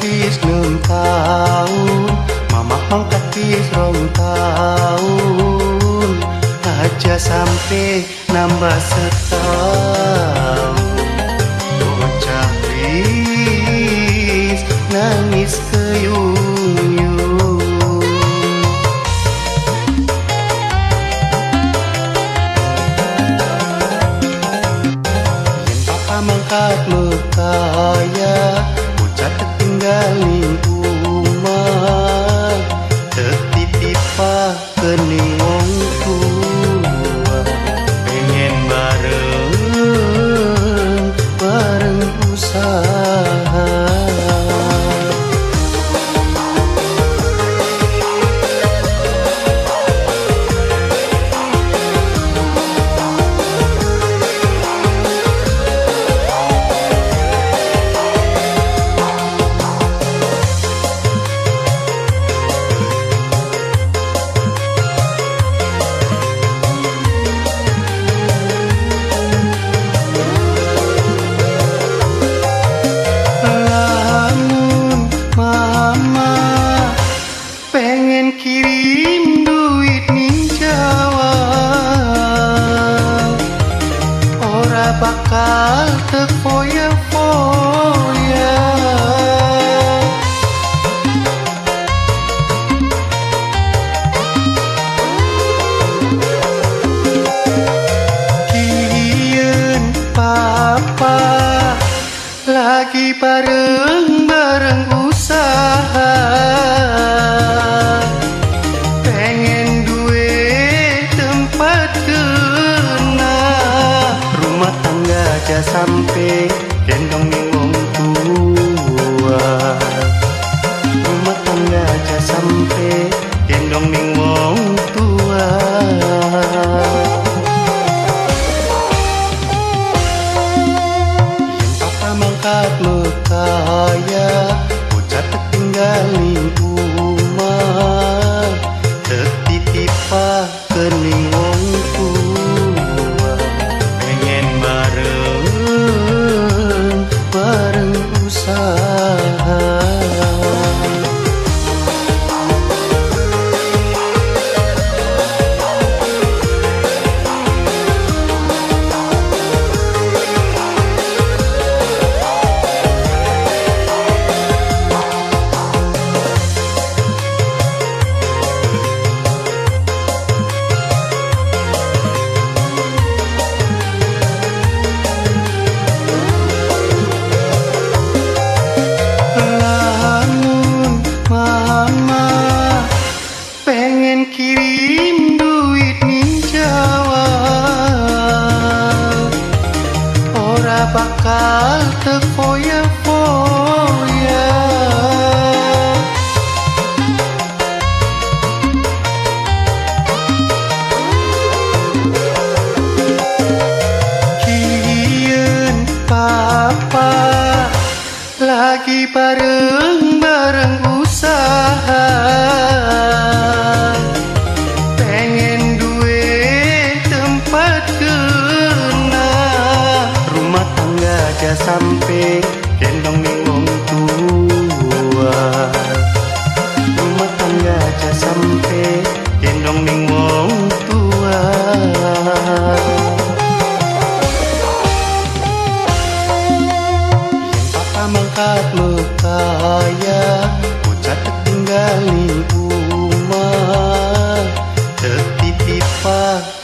wis 6 tahun, mama mangkat wis 2 tahun, aja sampai nambah setahun. Bocah wis nangis keyung-yung. Yen papa mangkat mekaya, bocah tertinggalin umah, tertitipah kening wong tua. Pengen bareng usaha. Kirim duit ning Jawa, ora bakal terfoya-foya. Kieun papa lagi bareng usaha, aja sampai gendong ning wong tua. Rumah tangga aja sampai gendong ning wong tua. Yen papa mangkat mekaya, bocah tertinggalin umah, tertitipah kening wong tua. Pengen bareng usaha. Kirim duit ning Jawa, ora bakal terfoya-foya. Kieun papa lagi bareng usaha, pengen duit tempat kena. Rumah tangga aja sampai gendong ning wong tua. Rumah tangga aja sampai gendong ning wong tua. Yen papa mangkat mekaya, bocah tertinggalin umah, tertitipah